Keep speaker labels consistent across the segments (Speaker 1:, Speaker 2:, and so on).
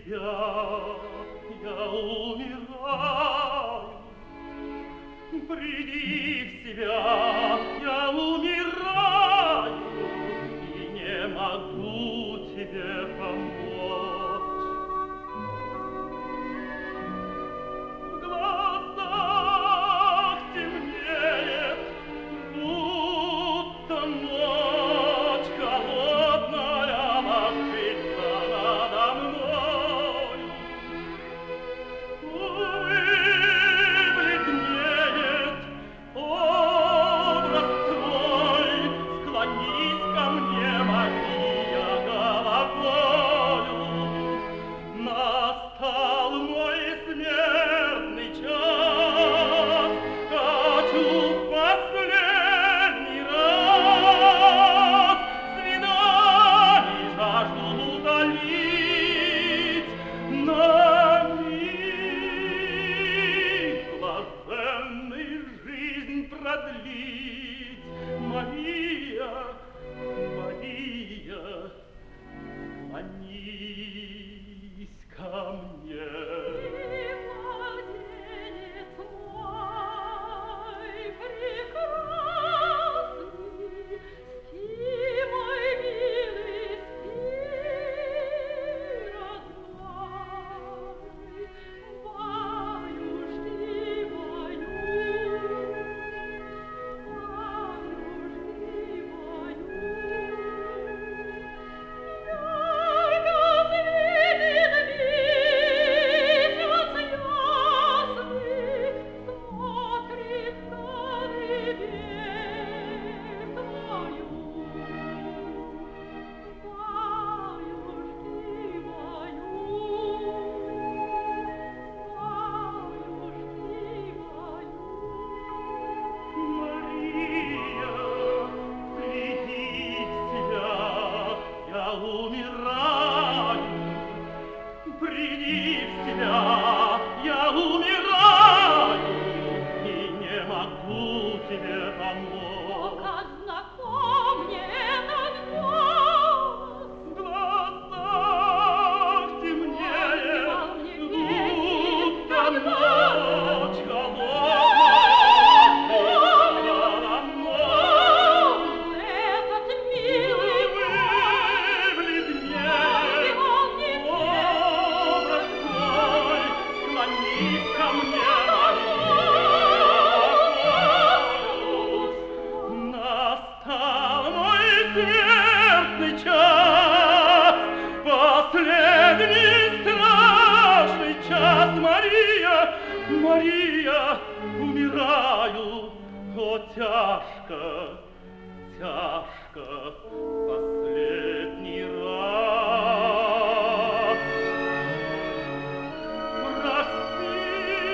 Speaker 1: тебя я умираю. Приди в себя, я умираю и не могу тебе помочь. В глазах темнеет, будто ночь холодная ложится надо мною. Увы, бледнеет образ твой, склонись ко мне, Мария, головою. Настал мой смертный час, хочу в последний раз свиданий жажду утолить, на миг блаженной жизнь продлить. Мария, Мария, клонись ко мне.
Speaker 2: Младенец мой прекрасный, спи, мой милый, спи, развратный, баюшки мою, баюшки мою.
Speaker 1: Мария, приди в себя, я умираю. Приди в себя, я умираю и не могу тебе помочь.
Speaker 2: Как знаком мне этот голос,
Speaker 1: В глазах темнеет, будто ночь холодная надо мною.
Speaker 2: этот милый
Speaker 1: Бледнеет образ твой, склонись ко мне, настал мой смертный час, последний страшный час. Мария, Мария, умираю, о, тяжко, тяжко, последний раз. Прости,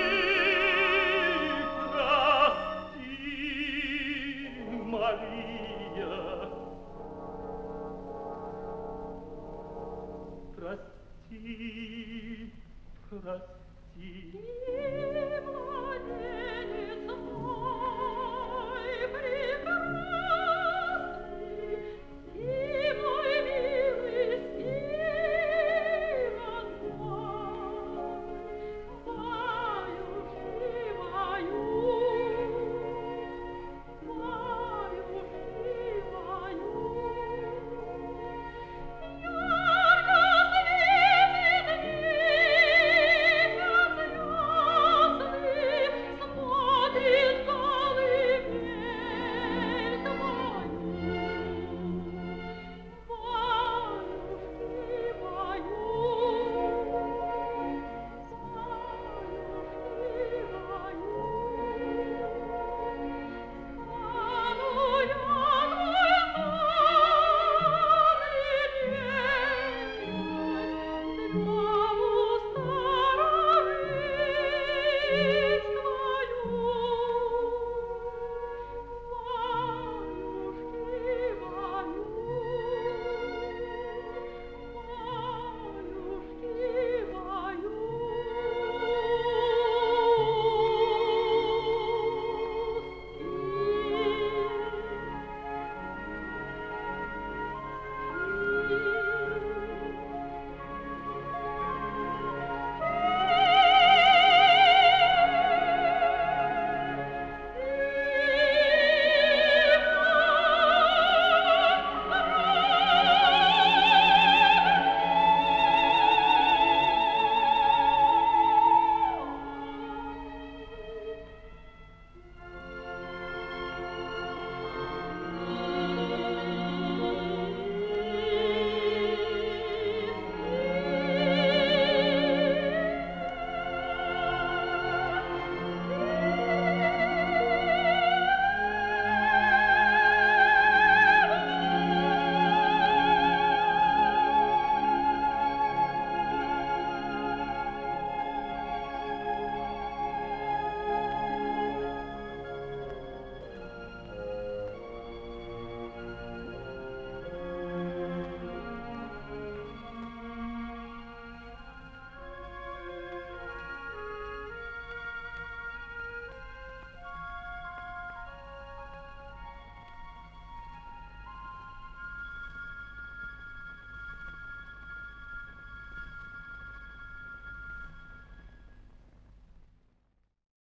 Speaker 1: прости, Мария. Прости, прости.